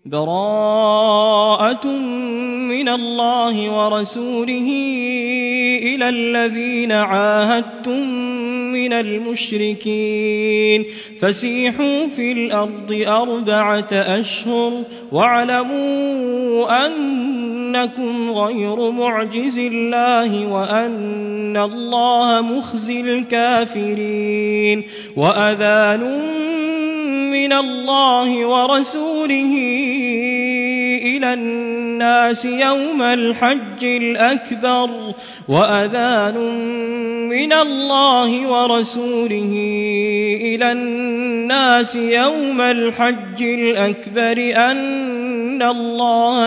براءة من الله ورسوله إلى الذين عاهدتم من المشركين فسيحوا في الأرض 4 أشهر واعلموا أنكم غير معجز الله وأن الله مخزي الكافرين وأذان من الله ورسوله إلى الناس يوم الحج الأكبر وأذان من الله ورسوله إلى الناس يوم الحج الأكبر أن الله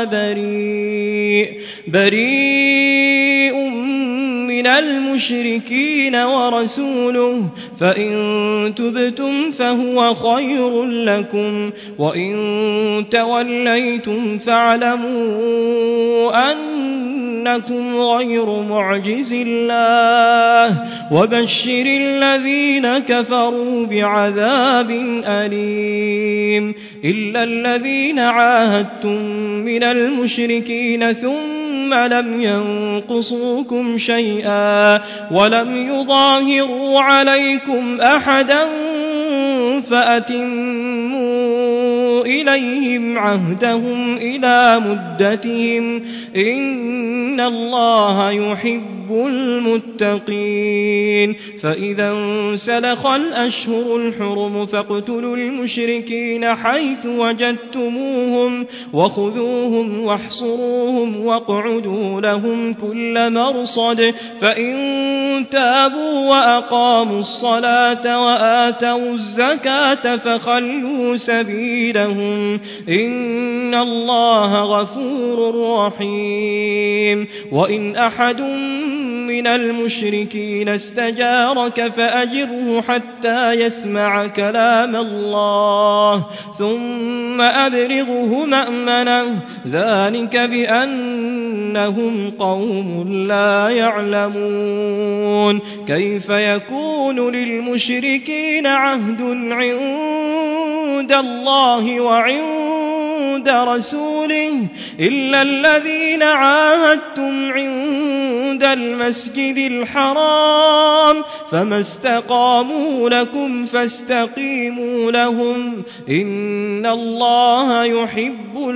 بريء من المشركين ورسوله فإن تبتم فهو خير لكم وإن توليتم فاعلموا أنكم غير معجز الله وبشر الذين كفروا بعذاب أليم إلا الذين عاهدتم من المشركين ثم لم ينقصوكم شيئا ولم يظاهروا عليكم أحدا فأتموا إليهم عهدهم إلى مدتهم إن الله يحب المتقين فإذا انسلخ الأشهر الحرم فاقتلوا المشركين حيث وجدتموهم وخذوهم واحصروهم واقعدوا لهم كل مرصد فإن تابوا وأقاموا الصلاة وآتوا الزكاة فخلوا سبيلهم إن الله غفور رحيم وإن أحد من المشركين استجارك فأجره حتى يسمع كلام الله ثم أبلغه مأمنه ذلك بأنهم قوم لا يعلمون كيف يكون للمشركين عهد عند الله وعند رسوله إلا الذين عاهدتم عند المسجد الحرام فما استقاموا لكم فاستقيموا لهم إن الله يحب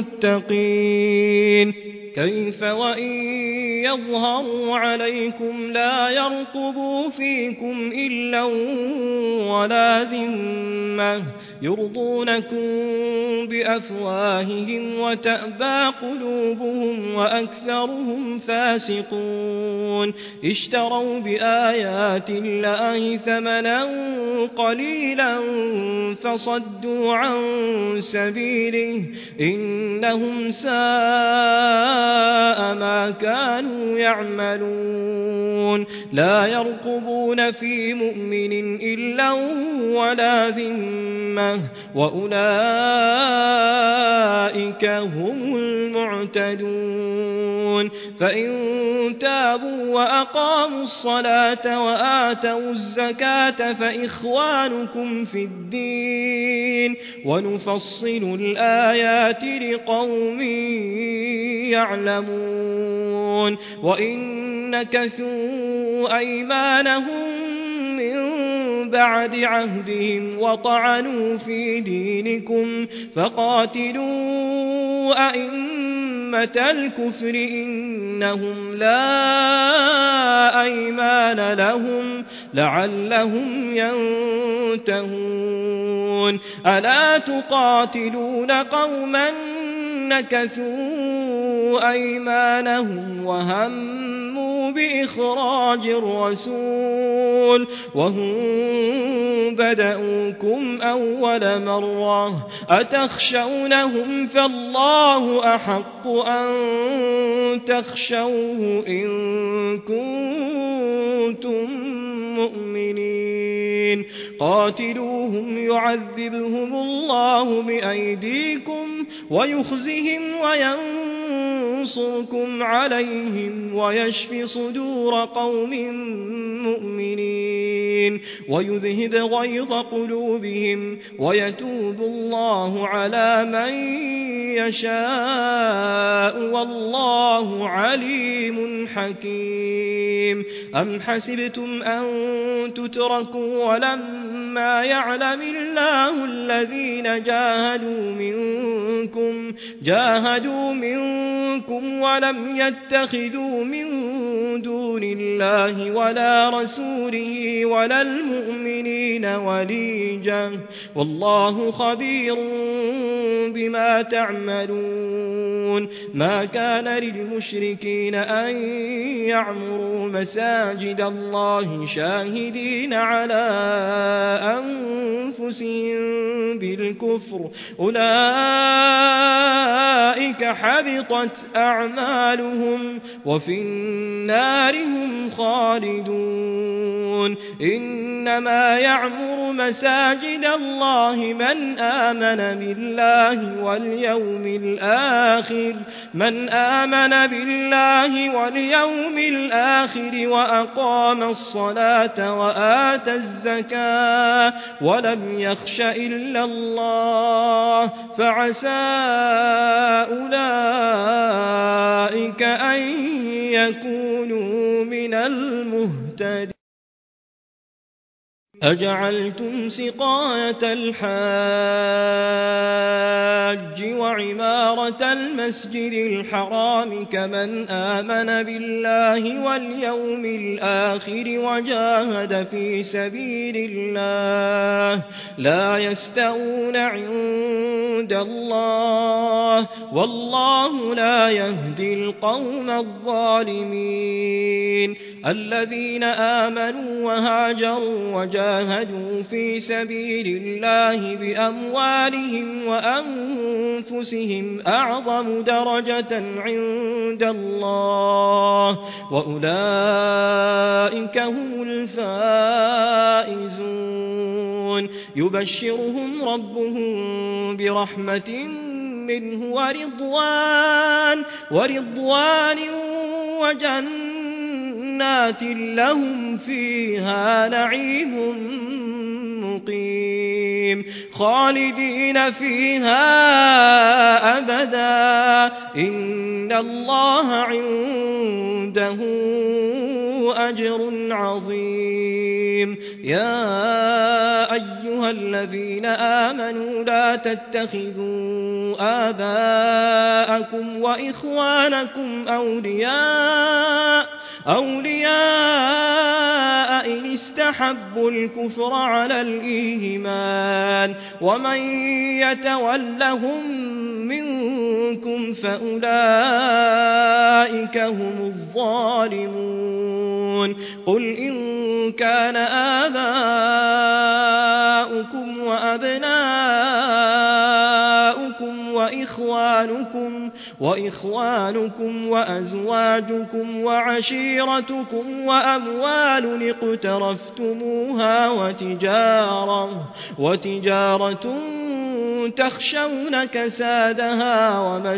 المتقين كيف وإن يظهروا عليكم لا يرقبوا فيكم إلا ولا ذمة يرضونكم بأفواههم وتأبى قلوبهم وأكثرهم فاسقون اشتروا بآيات الله ثمنا قليلا فصدوا عن سبيله إنهم ساء ما كانوا يعملون لا يرقبون في مؤمن إلا ولا ذمة وأولئك هم المعتدون فإن تابوا وأقاموا الصلاة وآتوا الزكاة فإخوانكم في الدين ونفصل الآيات لقوم يعلمون وإن نكثوا أيمانهم من بعد عهدهم وطعنوا في دينكم فقاتلوا أئمة الكفر إنهم لا أيمان لهم لعلهم ينتهون ألا تقاتلون قوما نكثوا أيمانهم وهموا بإخراج الرسول وهم بدأوكم أول مرة أتخشونهم فالله أحق أن تخشوه إن كنتم مؤمنين قاتلوهم يعذبهم الله بأيديكم ويخزهم وينصركم عليهم ويشفي صدور قوم مؤمنين ويذهب غيظ قلوبهم ويتوب الله على من يشاء والله عليم حكيم. أم حسبتم أن تتركوا ولما يعلم الله الذين جاهدوا منكم ولم يتخذوا من دون الله ولا رسوله ولا المؤمنين وليجا والله خبير بما تعملون. ما كان للمشركين أن يعمروا مساجد الله شاهدين على أنفسهم بالكفر أولئك حبطت أعمالهم وفي النار هم خالدون. إنما يعمر مساجد الله من آمن بالله واليوم الآخر وأقام الصلاة وآتى الزكاة ولم يخش إلا الله فعسى أولئك أن يكونوا من المهتدين. أجعلتم سقاية الحاج وعمارة المسجد الحرام كمن آمن بالله واليوم الآخر وجاهد في سبيل الله لا يستوون عند الله والله لا يهدي القوم الظالمين. الذين آمنوا وهاجروا وجاهدوا في سبيل الله بأموالهم وأنفسهم أعظم درجة عند الله وأولئك هم الفائزون. يبشرهم ربهم برحمة منه ورضوان وجنات لهم فيها نعيم مقيم خالدين فيها أبدا إن الله عنده أجر عظيم. يا أيها الذين آمنوا لا تتخذوا آباءكم وإخوانكم أولياء إن استحبوا الكفر على الإيمان ومن يتولهم منكم فأولئك هم الظالمون. قل إن كان آباؤكم وأبناؤكم وإخوانكم وأزواجكم وعشيرتكم وأموال اقترفتموها وتجارة تخشون كسادها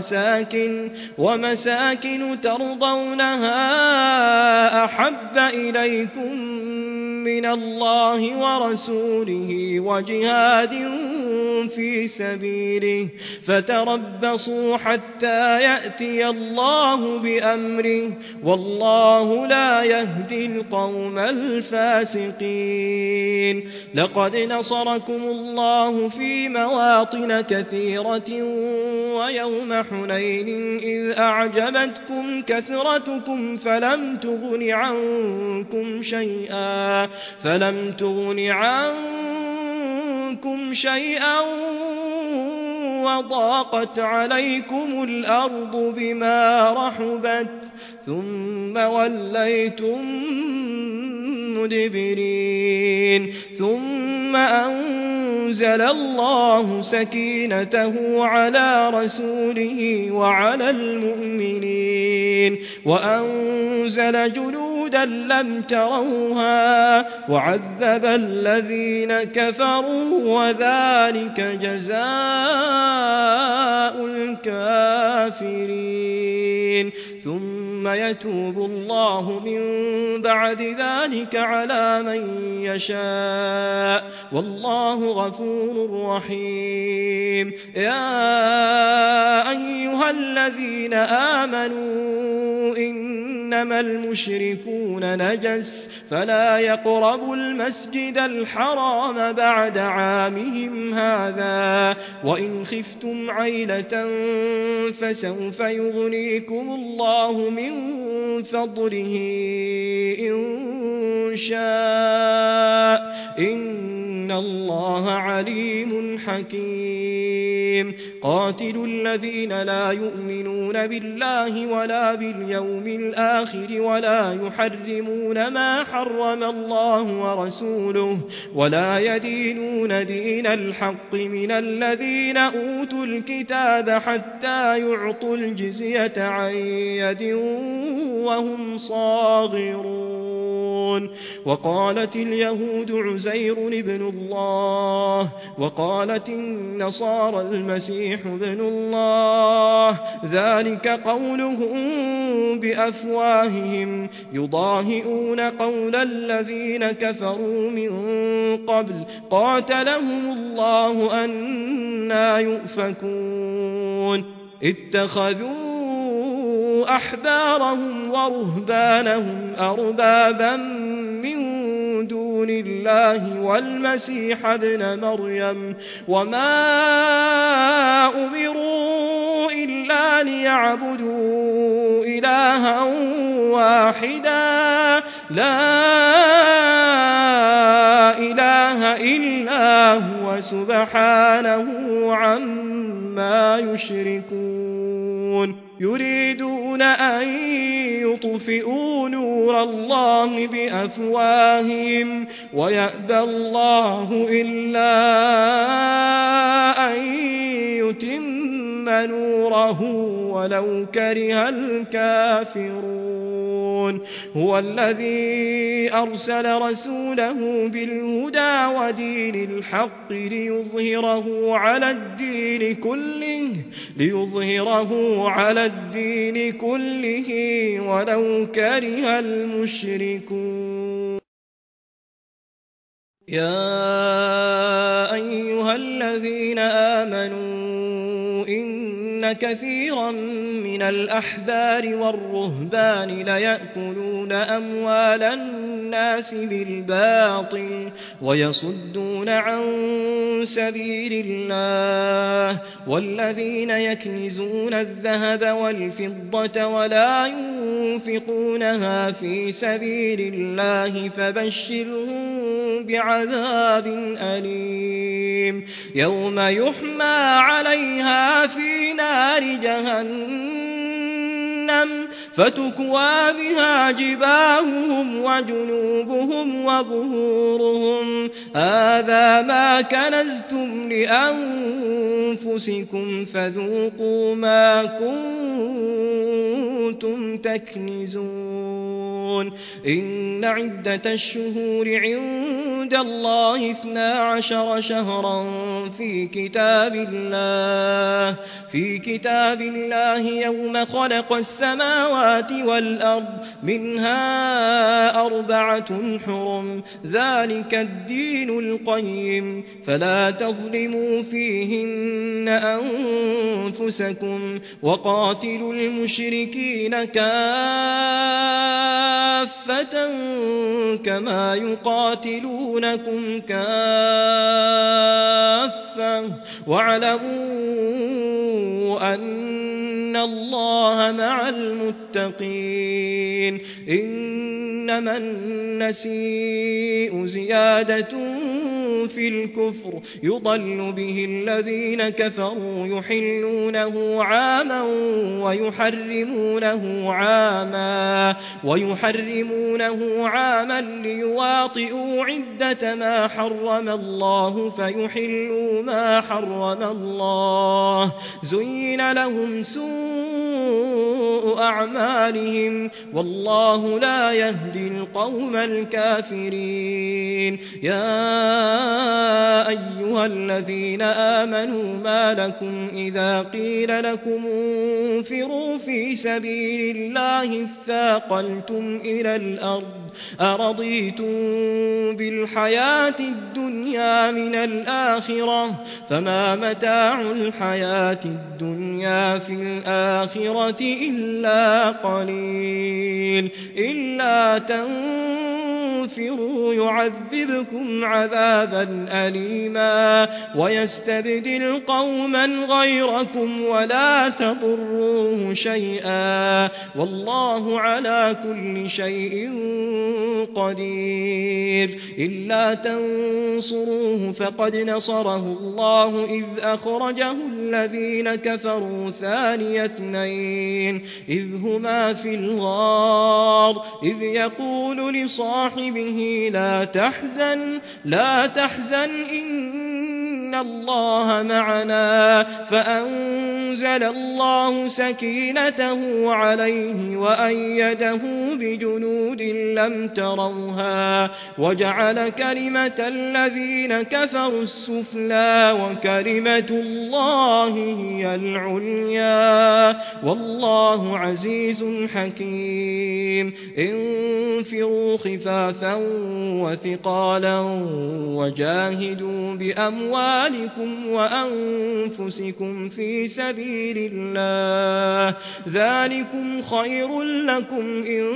ومساكن ترضونها أحب إليكم من الله ورسوله وجهاد في سبيله فتربصوا حتى يأتي الله بأمره والله لا يهدي القوم الفاسقين. لقد نصركم الله في مواطن كثيرة ويوم حنين إذ أعجبتكم كثرتكم فلم تغن عنكم شيئا وضاقت عليكم الأرض بما رحبت ثم وليتم مدبرين. ثم أنزل الله سكينته على رسوله وعلى المؤمنين وأنزل جنودا لم تروها وعذب الذين كفروا وذلك جزاء الكافرين. ثم يتوب الله من بعد ذلك على من يشاء والله غفور رحيم. يا الذين آمنوا إنما المشركون نجس فلا يقربوا المسجد الحرام بعد عامهم هذا وإن خفتم عيلة فسوف يغنيكم الله من فضله إن شاء إن الله عليم حكيم قاتلوا الذين لا يؤمنون بالله ولا باليوم الآخر ولا يحرمون ما حرم الله ورسوله ولا يدينون دين الحق من الذين أوتوا الكتاب حتى يعطوا الجزية عن يد وهم صاغرون وقالت اليهود عزير ابن الله وقالت النصارى المسيح ابن الله ذلك قولهم بأفواههم يضاهئون قول الذين كفروا من قبل قاتلهم الله أنى يؤفكون اتخذوا أحبارهم ورهبانهم أربابا من دون الله والمسيح ابن مريم وما أمروا إلا ليعبدوا إلها واحدا لا إله إلا هو سبحانه عما يشركون يريدون أن يطفئوا نور الله بأفواههم ويأبى الله إلا أن يتم نوره ولو كره الكافرون هو الذي أرسل رسوله بالهدى ودين الحق ليظهره على الدين كله ولو كره المشركون يا أيها الذين آمنوا إن كثيرا من الأحبار والرهبان ليأكلون أموال الناس بالباطل ويصدون عن سبيل الله والذين يكنزون الذهب والفضة ولا ينفقونها في سبيل الله فبشرهم بعذاب أليم يوم يحمى عليها في نار جهنم فتكوى بها جباههم وجنوبهم وظهورهم هذا ما كنزتم لأنفسكم فذوقوا ما كنتم تكنزون إن عدة الشهور عند الله 12 شهرا في كتاب الله يوم خلق السماوات والأرض منها 4 حرم ذلك الدين القيم فلا تظلموا فيهن أنفسكم وقاتلوا المشركين كافة كما يقاتلونكم كافة واعلموا أن الله مع المتقين إنما النسيء زيادة في الكفر يضل به الذين كفروا يحلونه عاما ويحرمونه عاما ليواطئوا عدة ما حرم الله فيحلوا ما حرم الله زين لهم سوء أعمالهم والله لا يهدي القوم الكافرين يا أيها الذين آمنوا ما لكم إذا قيل لكم انفروا في سبيل الله اثاقلتم إلى الأرض أرضيتم بالحياة الدنيا من الآخرة فما متاع الحياة الدنيا في الآخرة إلا قليل إلا تنفروا يعذبكم عذابا أليما ويستبدل قوما غيركم ولا تضروه شيئا والله على كل شيء قدير إلا تنصروه فقد نصره الله إذ أخرجه الذين كفروا ثاني اثنين إذ هما في الغار إذ يقول لصاحبه لا تحزن إن الله معنا فأنزل الله سكينته عليه وأيده بجنود لم تروها وجعل كلمة الذين كفروا السفلى وكلمة الله هي العليا والله عزيز حكيم انفروا خفافا وثقالا وجاهدوا بأموالكم وأنفسكم في سبيل الله ذلكم خير لكم إن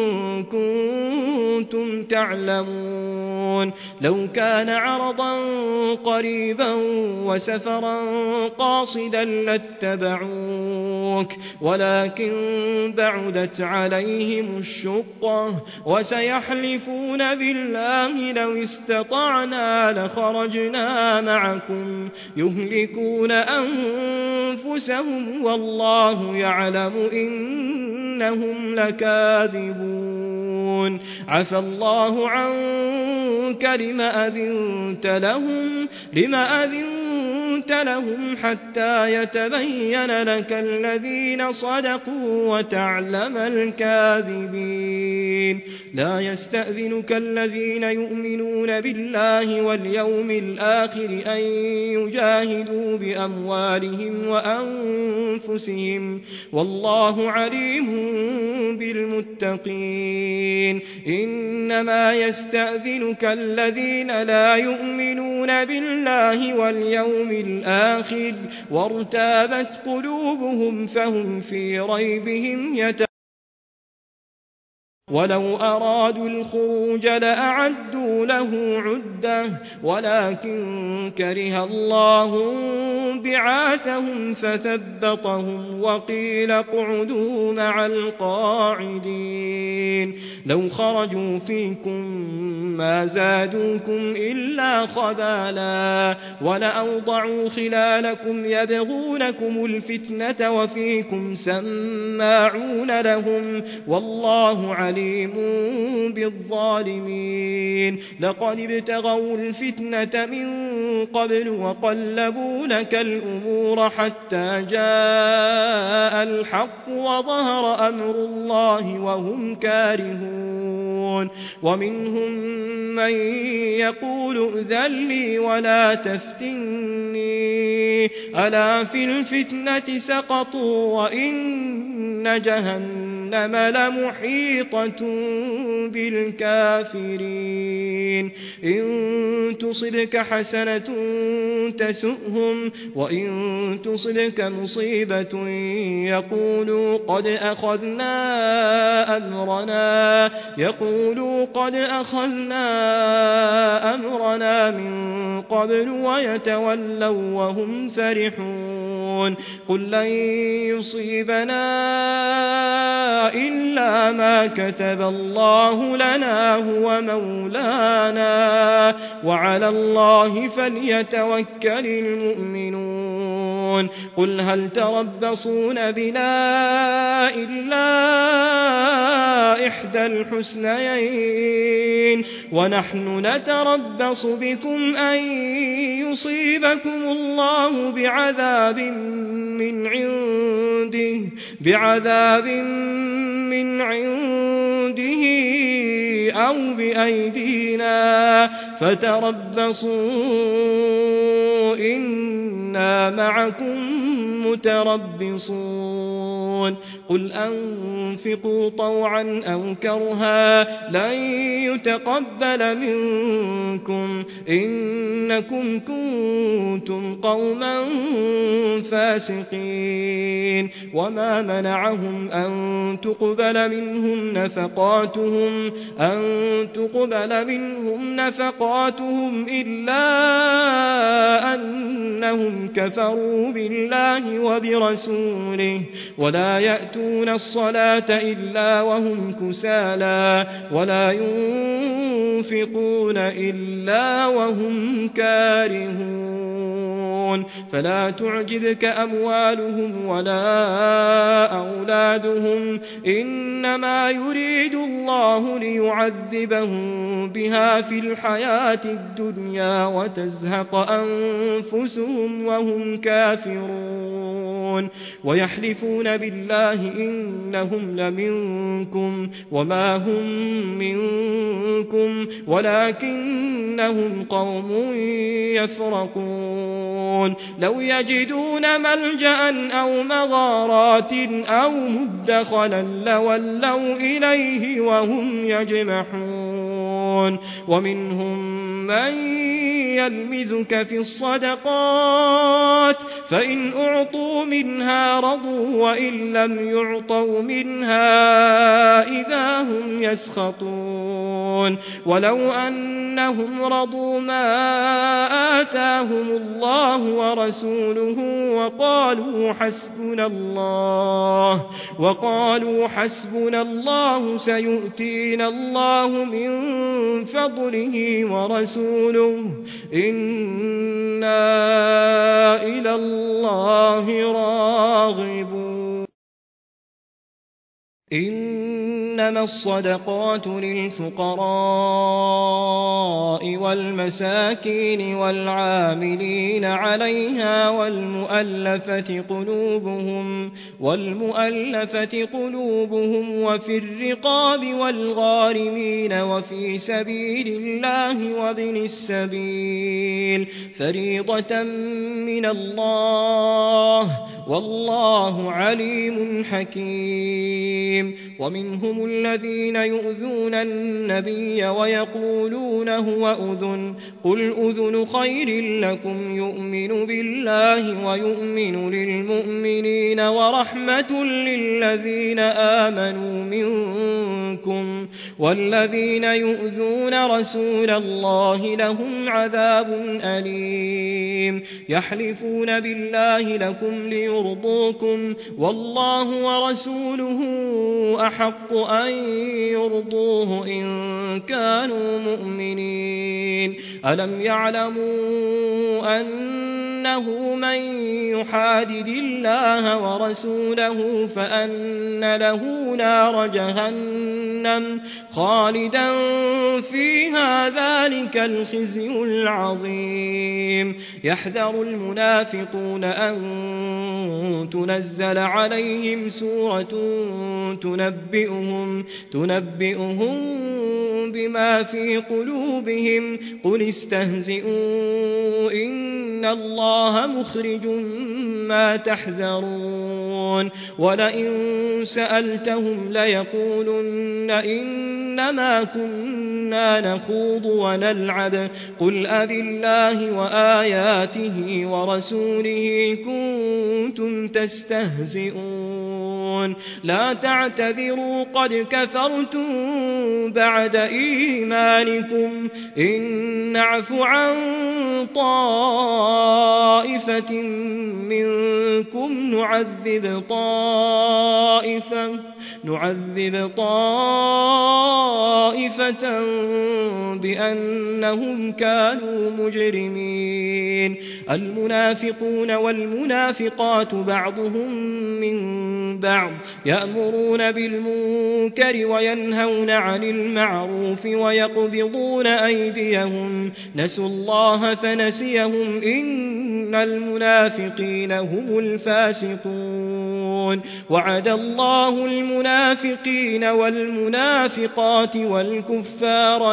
كنتم تعلمون لو كان عرضا قريبا وسفرا قاصدا لاتبعوك ولكن بعدت عليهم الشقة وسيحلفون بالله لو استطعنا لخرجنا معكم يهلكون أنفسهم والله يعلم إنهم لكاذبون عفى الله عنك لما أذنت لهم حتى يتبين لك الذين صدقوا وتعلم الكاذبين لا يستأذنك الذين يؤمنون بالله واليوم الآخر أن يجاهدوا بأموالهم وأنفسهم والله عليم بالمتقين إنما يستأذنك الذين لا يؤمنون بالله واليوم الآخر وارتابت قلوبهم فهم في ريبهم ولو أرادوا الخروج لأعدوا له عدة ولكن كره الله بعاثهم فثبطهم وقيل اقعدوا مع القاعدين لو خرجوا فيكم ما زادوكم إلا خبالا ولأوضعوا خلالكم يبغونكم الفتنة وفيكم سماعون لهم والله عليم بالظالمين لقد ابتغوا الفتنة من قبل وقلبوا لك الأمور حتى جاء الحق وظهر أمر الله وهم كارهون ومنهم من يقول ائذن لي ولا تفتني ألا في الفتنة سقطوا وإن جهنم لمحيطة بالكافرين إن تصبك حسنة تسؤهم وإن تصبك مصيبة يقولوا قد أخذنا أمرنا من قبل ويتولوا وهم فرحون قل لن يصيبنا إلا ما كتب الله لنا هو مولانا وعلى الله فليتوكل المؤمنون قل هل تربصون بنا إلا إحدى الحسنيين ونحن نتربص بكم أن يصيبكم الله بعذاب من عنده أو بأيدينا فتربصوا إنا معكم متربصون قل أنفقوا طوعا أو كرها لن يتقبل منكم إنكم كنتم قوما فاسقين وما منعهم أن تقبل منهم نفقاتهم إلا أنهم كفروا بالله وبرسوله ولا يأتون الصلاة إلا وهم كسالى ولا ينفقون إلا وهم كارهون فلا تعجبك أموالهم ولا أولادهم إنما يريد الله ليعذبهم بها في الحياة الدنيا وتزهق أنفسهم وهم كافرون ويحلفون بالله إنهم لمنكم وما هم منكم ولكنهم قوم يفرقون لو يجدون ملجأ أو مغارات أو مدخلا لولوا إليه وهم يجمحون ومنهم من يلمزك في الصدقات فإن أعطوا منها رضوا وإن لم يعطوا منها إذا هم يسخطون ولو أنهم رضوا ما آتاهم الله ورسوله وقالوا حسبنا الله سيؤتينا الله من فضله ورسوله إنا إلى الله راغبون إنما الصدقات للفقراء والمساكين والعاملين عليها والمؤلفة قلوبهم وفي الرقاب والغارمين وفي سبيل الله وابن السبيل فريضة من الله والله عليم حكيم ومنهم الذين يؤذون النبي ويقولون هو أذن قل أذن خير لكم يؤمن بالله ويؤمن للمؤمنين ورحمة للذين آمنوا منكم والذين يؤذون رسول الله لهم عذاب أليم يحلفون بالله لكم ليرضوكم والله ورسوله أحق أن يرضوه إن كانوا مؤمنين ألم يعلموا أنه من يحادد الله ورسوله فأن له نار جهنم خالدا فيها ذلك الخزي العظيم يحذر المنافقون أن تنزل عليهم سورة تنبئهم بما في قلوبهم قل استهزئوا إن الله مخرج ما تحذرون ولئن سألتهم ليقولن إنما كنا نخوض ونلعب قل أبالله وآياته ورسوله كنتم تستهزئون لا تعتذروا قد كفرتم بعد إيمانكم إن نعف عن طائفة منكم نعذب طائفة بأنهم كانوا مجرمين المنافقون والمنافقات بعضهم من بعض يأمرون بالمنكر وينهون عن المعروف ويقبضون أيديهم نسوا الله فنسيهم إن المنافقين هم الفاسقون وعد الله المنافقين والمنافقات والكفار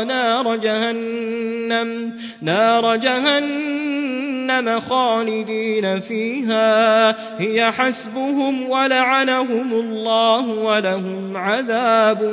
نار جهنم خالدين فيها هي حسبهم ولعنهم الله ولهم عذاب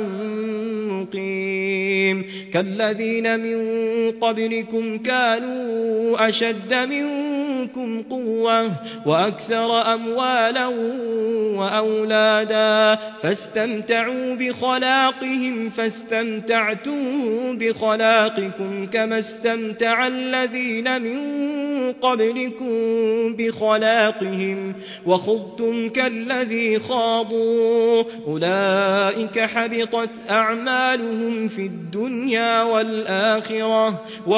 مقيم كالذين من قبلكم كانوا أشد منكم قوة وأكثر أموالا وأولادا فاستمتعوا بخلاقهم فاستمتعتم بخلاقكم كما استمتع الذين من قبلكم بخلاقهم وخضتم كالذي خاضوا أولئك حبطت أعمالهم في الدنيا والآخرة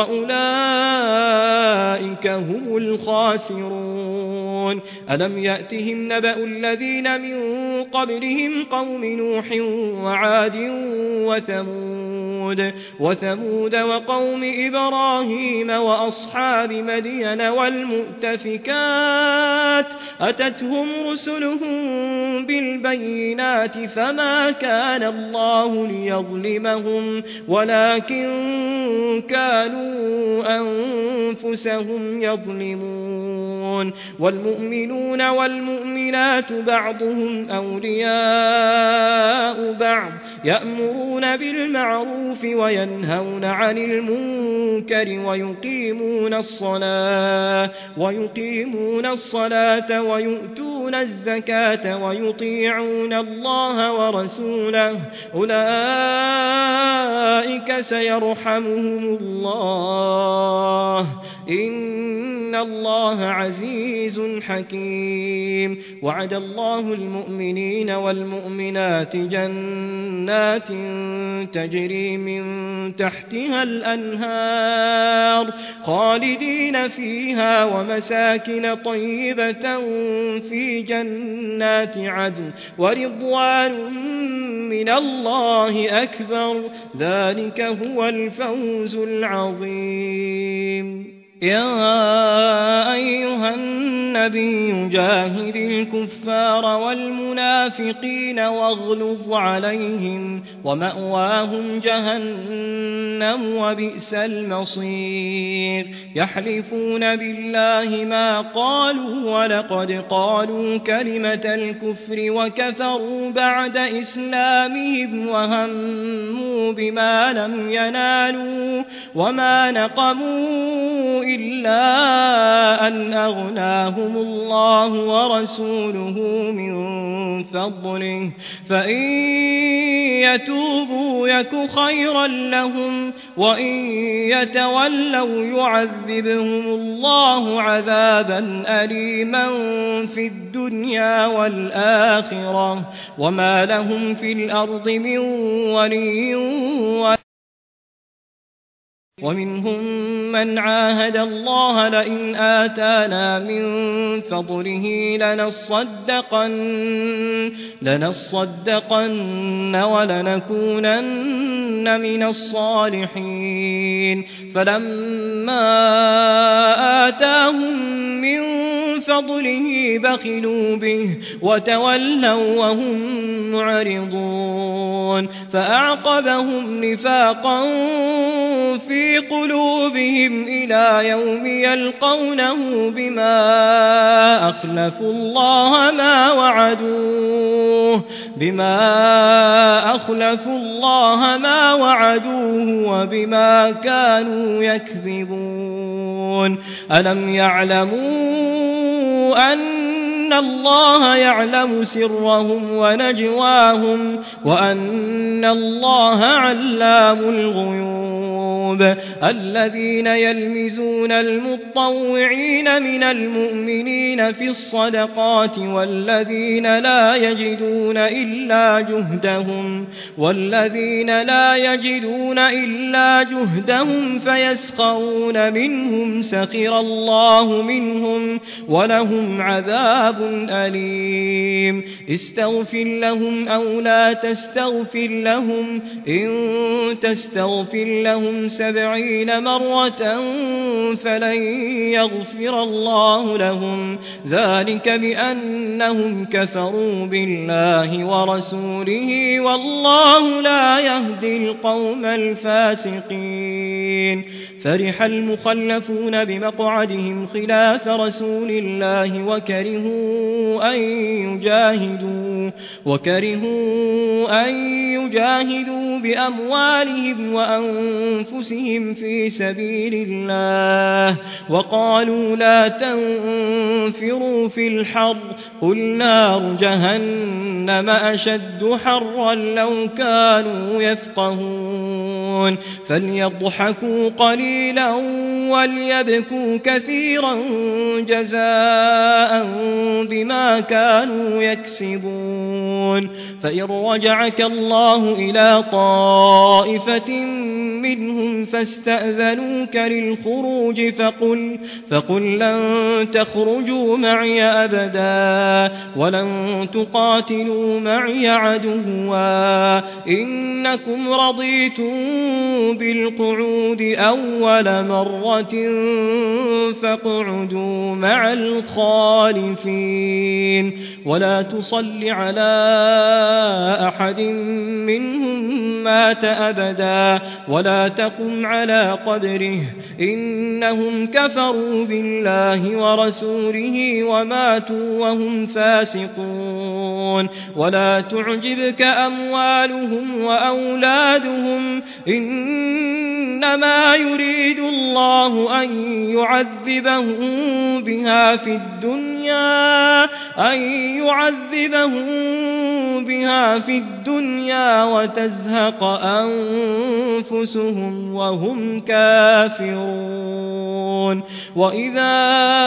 وأولئك هم الخاسرون ألم يأتهم نبأ الذين من قبلهم قوم نوح وعاد وثمود وقوم إبراهيم وأصحاب مدين والمؤتفكات أتتهم رسلهم بالبينات فما كان الله ليظلمهم ولكن كانوا أنفسهم يظلمون والمؤمنون والمؤمنات بعضهم أولياء بعض يأمرون بالمعروف وينهون عن المنكر ويقيمون الصلاة ويؤتون الزكاة ويطيعون الله ورسوله أولئك سيرحمهم الله إن الله عزيز حكيم وعد الله المؤمنين والمؤمنات جنات تجري من تحتها الأنهار خالدين فيها ومساكن طيبة في جنات عدن ورضوان من الله أكبر ذلك هو الفوز العظيم يا أيها النبي جاهد الكفار والمنافقين واغلظ عليهم ومأواهم جهنم وبئس المصير يحلفون بالله ما قالوا ولقد قالوا كلمة الكفر وكفروا بعد إسلامهم وهموا بما لم ينالوا وما نقموا إلا أن أغناهم الله ورسوله من فضله فإن يتوبوا يك خيرا لهم وإن يتولوا يعذبهم الله عذابا أليما في الدنيا والآخرة وما لهم في الأرض من ولي ومنهم من عاهد الله لئن آتانا من فضله لنصدقن ولنكونن من الصالحين فلما آتاهم من فضله بخلوا به وتولوا وهم معرضون فأعقبهم نفاقا في قلوبهم إلى يوم يلقونه بما أخلفوا الله ما وعدوه وبما كانوا يكذبون ألم يعلموا أن أن الله يعلم سرهم ونجواهم وأن الله علام الغيوب الذين يلمزون المطوعين من المؤمنين في الصدقات والذين لا يجدون إلا جهدهم فيسخرون منهم سخر الله منهم ولهم عذاب أليم استغفر لهم أو لا تستغفر لهم إن تستغفر لهم 70 مرة فلن يغفر الله لهم ذلك بأنهم كفروا بالله ورسوله والله لا يهدي القوم الفاسقين فرح المخلفون بمقعدهم خلاف رسول الله وكرهوا أن يجاهدوا بأموالهم وأنفسهم في سبيل الله وقالوا لا تنفروا في الحر قل نار جهنم أشد حرا لو كانوا يفقهون فليضحكوا قليلا وليبكوا كثيرا جزاء بما كانوا يكسبون فإن رجعك الله إلى طائفة منهم فاستأذنوك للخروج فقل لن تخرجوا معي أبدا ولن تقاتلوا معي عدوا إنكم رضيتم بالقعود أول مرة فاقعدوا مع الخالفين ولا تصل على أحد منهم مات أبدا ولا تقم على قبره إنهم كفروا بالله ورسوله وماتوا وهم فاسقون ولا تعجبك أموالهم وأولادهم إنما يريد الله أن يعذبهم بها في الدنيا وتزهق أنفسهم وهم كافرون وإذا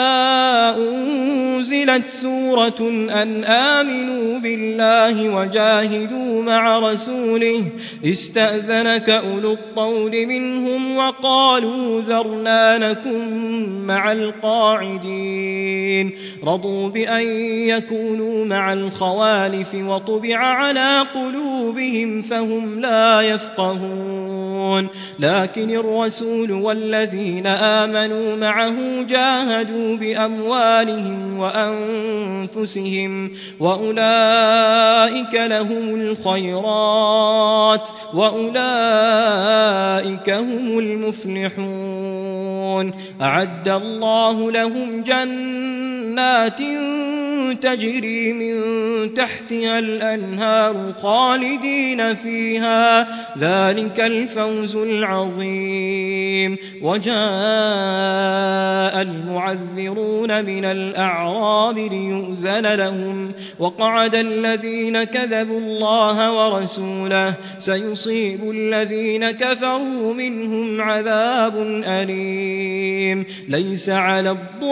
أنزلت سورة أن آمنوا بالله وجاهدوا مع رسوله استأذنك أولو الطول منهم وقالوا ذرنا نكن مع القاعدين رضوا بأن يكونوا مع الخوالف وطبع على قلوبهم فهم لا يفقهون لكن الرسول والذين آمنوا معه جاهدوا بأموالهم وأنفسهم وأولئك لهم الخيرات وأولئك هم المفلحون أعد الله لهم جنات تجري من تحتها الأنهار خالدين فيها ذلك الفوز العظيم وجاء المعذرون من الأعراب ليؤذن لهم وقعد الذين كذبوا الله ورسوله سيصيب الذين كفروا منهم عذاب أليم ليس على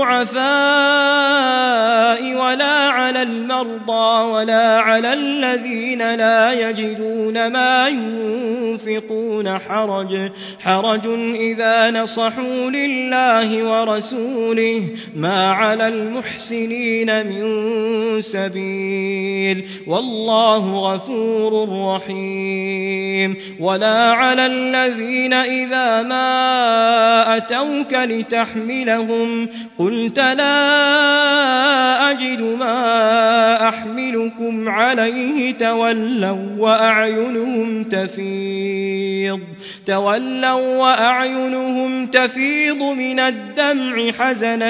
الضعفاء ولا على المرضى ولا على الذين لا يجدون ما ينفقون حرج إذا نصحوا لله ورسوله ما على المحسنين من سبيل والله غفور رحيم ولا على الذين إذا ما أتوك لتحملهم قلت لا أجد ما أحملكم عليه تولوا وأعينهم تفيض من الدمع حزنا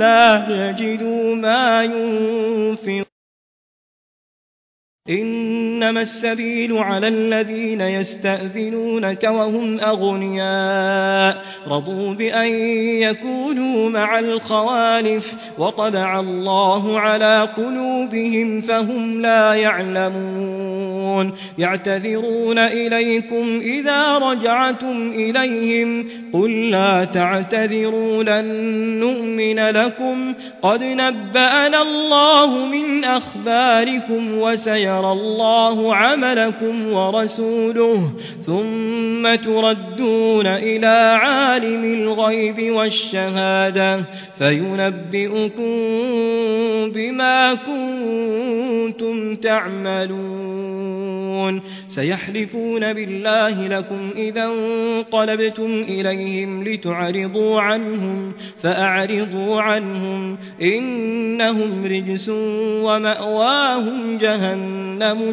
ألا يجدوا ما ينفقون إنما السبيل على الذين يستأذنونك وهم أغنياء رضوا بأن يكونوا مع الخوالف وطبع الله على قلوبهم فهم لا يعلمون يعتذرون إليكم إذا رجعتم إليهم قل لا تعتذروا لن نؤمن لكم قد نبأنا الله من أخباركم وسيرى الله عملكم ورسوله ثم تردون إلى عالم الغيب والشهادة فينبئكم بما كنتم تعملون سيحلفون بالله لكم إذا انقلبتم إليهم لتعرضوا عنهم فأعرضوا عنهم إنهم رجس ومأواهم جهنم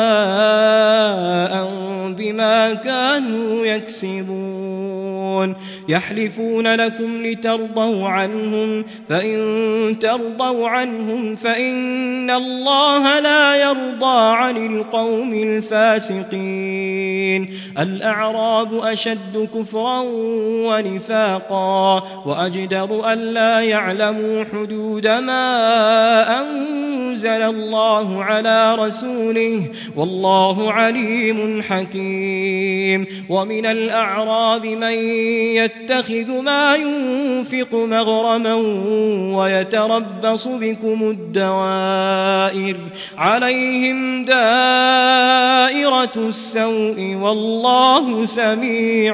جزاء بما كانوا يكسبون يحلفون لكم لترضوا عنهم فإن ترضوا عنهم فإن الله لا يرضى عن القوم الفاسقين الأعراب أشد كفرا ونفاقا وأجدر ألا يعلموا حدود ما أنزل الله على رسوله والله عليم حكيم ومن الأعراب من يتخذ ما ينفق مغرما ويتربص بكم الدوائر عليهم دائرة السوء والله سميع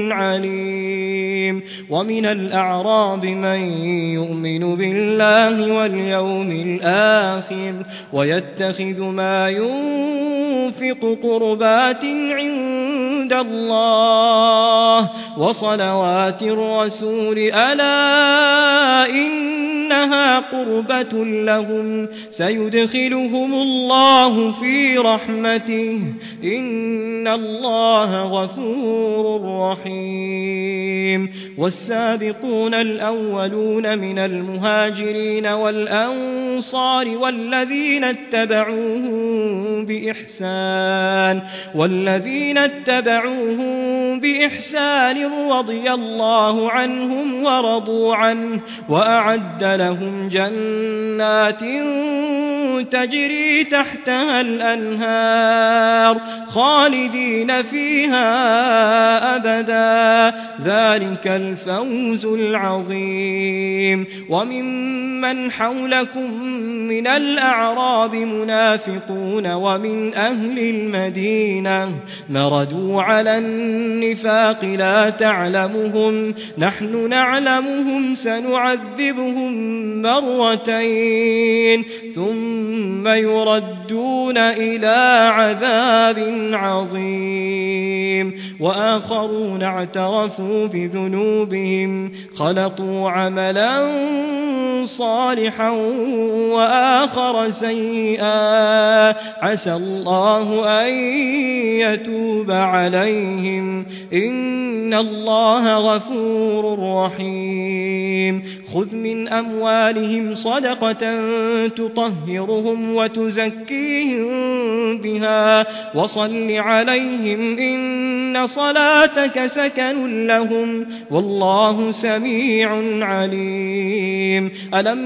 عليم ومن الأعراب من يؤمن بالله واليوم الآخر ويتخذ ما ينفق قربات عند الله وصلوات الرسول ألا إنها قربة لهم سيدخلهم الله في رحمته إن الله غفور رحيم والسابقون الأولون من المهاجرين والأنصار والذين اتبعوهم بإحسان رضي الله عنهم ورضوا عنه وأعد لهم جنات تجري تحتها الأنهار خالدين فيها أبدا ذلك الفوز العظيم وممن حولكم من الأعراب منافقون ومن أهل المدينة مردوا على النفاق لا تعلمهم نحن نعلمهم سنعذبهم مرتين ثم يردون إلى عذاب عظيم وآخرون اعترفوا بذنوبهم خلطوا عملا صالحا وآخر سيئا عسى الله أن يتوب عليهم إن الله غفور رحيم خذ من أموالهم صدقة تطهرهم وتزكيهم بها وصل عليهم إن صلاتك سكن لهم والله سميع عليم ألم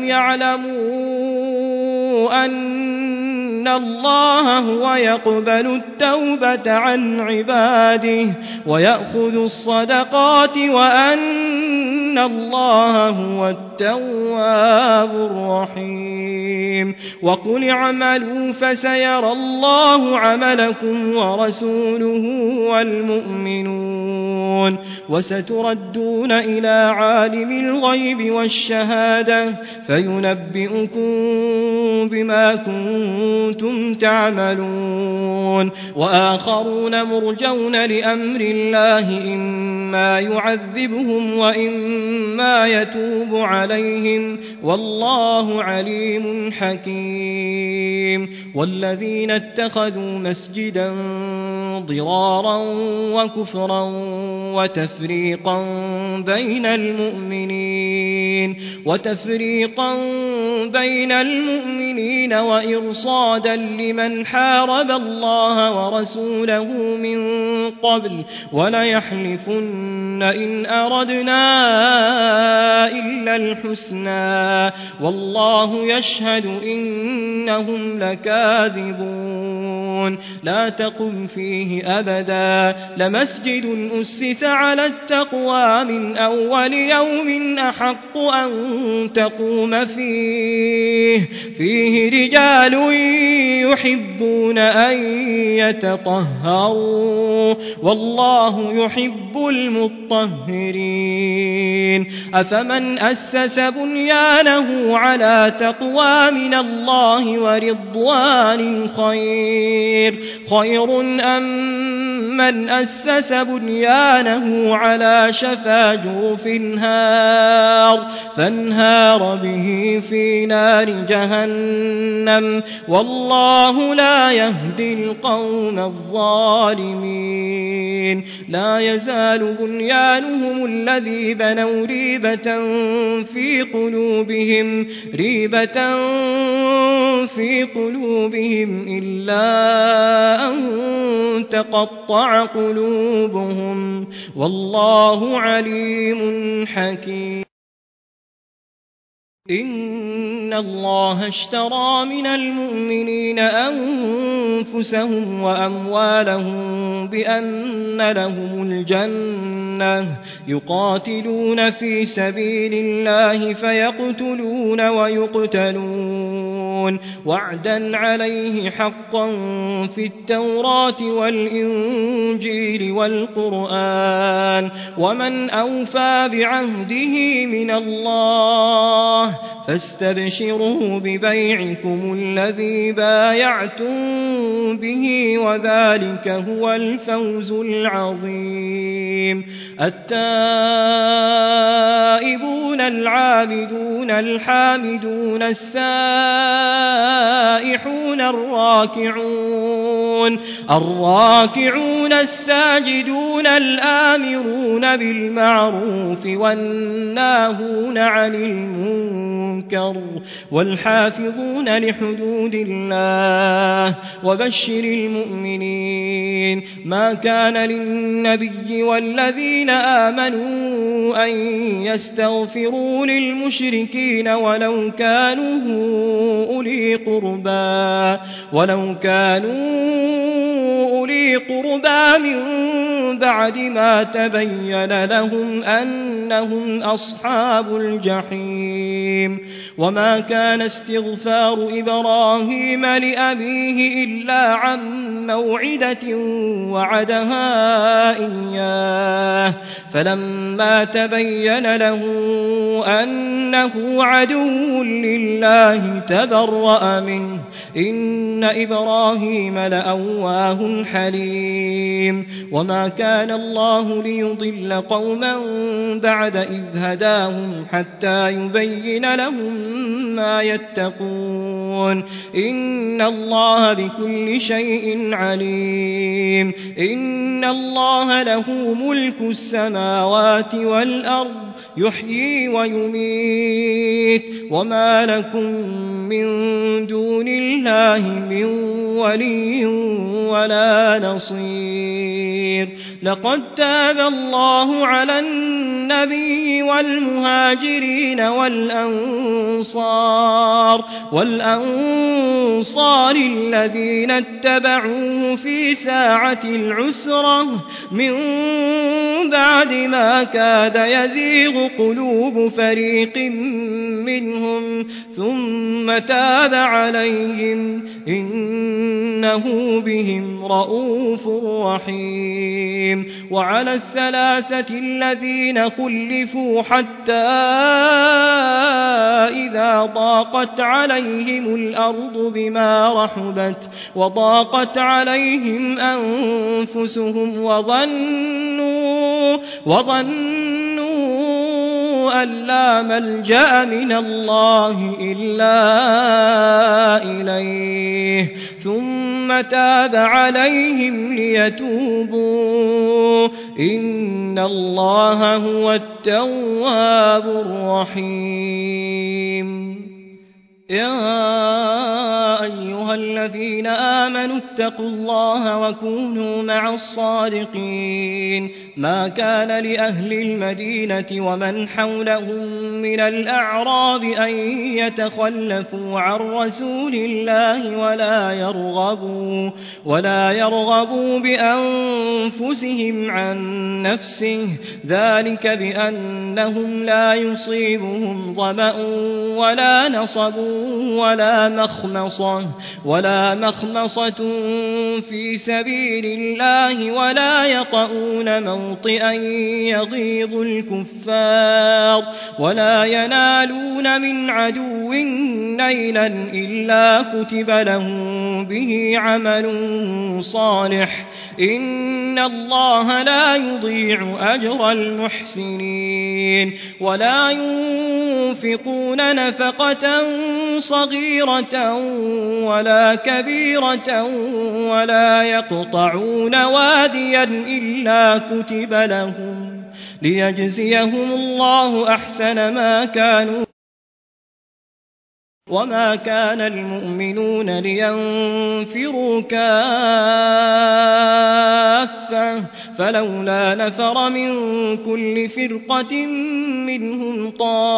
يعلموا أن الله هو يقبل التوبة عن عباده ويأخذ الصدقات وأن الله هو التواب الرحيم وقل اعملوا فسيرى الله عملكم ورسوله والمؤمنون وستردون إلى عالم الغيب والشهادة فينبئكم بما كنتم تعملون وآخرون مرجون لأمر الله إما يعذبهم وإما يتوب عليهم والله عليم حكيم والذين اتخذوا مسجدا ضرارا وكفرا وتفريقا بين المؤمنين المؤمنين وإرصادا لمن حارب الله ورسوله من قبل وليحلفن إن أردنا إلا الحسنى والله يشهد إنهم لكاذبون لا تقم فيه أبدا لمسجد أسس على التقوى من أول يوم أحق أن تقوم فيه رجال يحبون أن يتطهروا والله يحب المطهرين أفمن أسس بنيانه على تقوى من الله ورضوان خير أم من أسس بنيانه على شفا جرف فانهار به في نار جهنم والله لا يهدي القوم الظالمين لا يزال بنيانهم الذي بنوا ريبة في قلوبهم إلا أن تقطع قلوبهم والله عليم حكيم إن الله اشترى من المؤمنين أنفسهم وأموالهم بأن لهم الجنة يقاتلون في سبيل الله فيقتلون ويقتلون وعدا عليه حقا في التوراة والإنجيل والقرآن ومن أوفى بعهده من الله فاستبشروا ببيعكم الذي بايعتم به وذلك هو الفوز العظيم التائبون العابدون الحامدون السائحون الراكعون الساجدون الآمرون بالمعروف والناهون عن المنكر والحافظون لحدود الله وبشر المؤمنين ما كان للنبي والذين آمنوا أن يستغفروا للمشركين ولو كانوا أولي قربى من بعد ما تبين لهم أنهم أصحاب الجحيم وما كان استغفار إبراهيم لأبيه إلا عن موعدة وعدها إياه فلما تبين له أنه عدو لله تبرأ منه إن إبراهيم لأواه حليم وما كان الله ليضل قوما بعد إذ هداهم حتى يبين لهم ما يتقون إن الله بكل شيء عليم إن الله له ملك السماوات والأرض يحيي ويميت وما لكم من دون الله من ولي ولا نصير لقد تاب الله على النبي والمهاجرين والأنصار الذين اتبعوه في ساعة العسرة من بعد ما كاد يزيغ قلوب فريق منهم ثم تاب عليهم إنه بهم رءوف رحيم وعلى الثلاثة الذين خلفوا حتى إذا ضاقت عليهم الأرض بما رحبت وضاقت عليهم أنفسهم وظنوا أن لا ملجأ من الله إلا إليه ثم تاب عليهم ليتوبوا إن الله هو التواب الرحيم يا أيها الذين آمنوا اتقوا الله وكونوا مع الصادقين ما كان لأهل المدينة ومن حولهم من الأعراب أن يتخلفوا عن رسول الله ولا يرغبوا بأنفسهم عن نفسه ذلك بأنهم لا يصيبهم ظمأ ولا نصب ولا مخمصة في سبيل الله ولا يطؤون موطئا يغيظ الكفار ولا ينالون من عدو نيلا إلا كتب لهم به عمل صالح إن الله لا يضيع أجر المحسنين ولا ينفقون نفقة صغيرة ولا كبيرة ولا يقطعون واديا إلا كتب لهم ليجزيهم الله أحسن ما كانوا وما كان المؤمنون لينفروا كافة فلولا نفر من كل فرقة منهم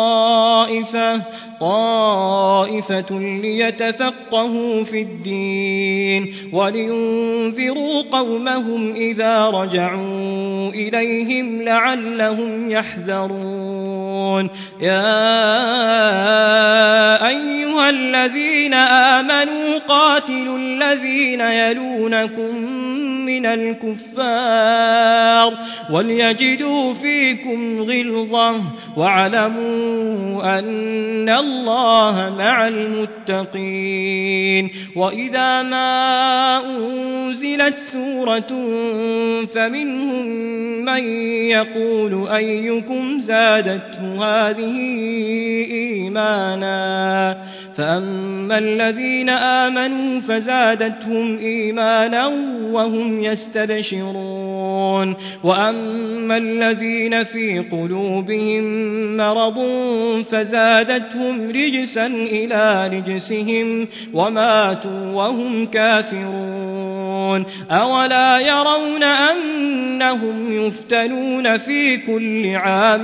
طائفة ليتفقهوا في الدين ولينذروا قومهم إذا رجعوا إليهم لعلهم يحذرون يا أيها الذين آمنوا قاتلوا الذين يلونكم من الكفار وليجدوا فيكم غلظة واعلموا أن الله مع المتقين وإذا ما أنزلت سورة فمنهم من يقول أيكم زادته هذه إيمانا فأما الذين آمنوا فزادتهم إيمانا وهم يستبشرون وأما الذين في قلوبهم مرض فزادتهم رجسا إلى رجسهم وماتوا وهم كافرون أولا يرون أنهم يفتنون في كل عام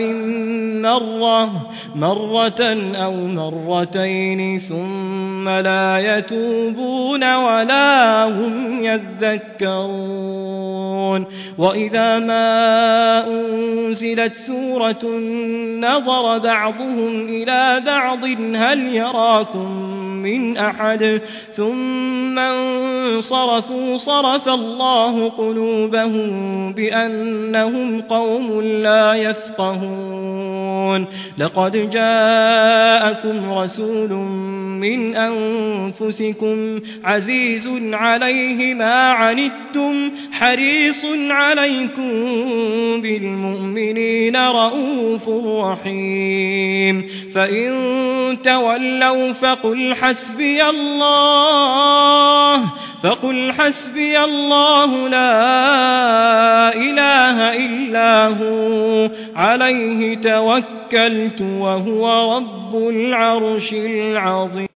مرة أو مرتين ثم لا يتوبون ولا هم يذكرون وإذا ما أنزلت سورة نظر بعضهم إلى بعض هل يراكم من أحد ثم انصرفوا صرف الله قلوبهم بأنهم قوم لا يفقهون لقد جاءكم رسول من أنفسكم عزيز عليه ما عنتم حريص عليكم بالمؤمنين رؤوف رحيم فإن تولوا فقل حسبي الله لا إله إلا هو عليه توكلت وهو رب العرش العظيم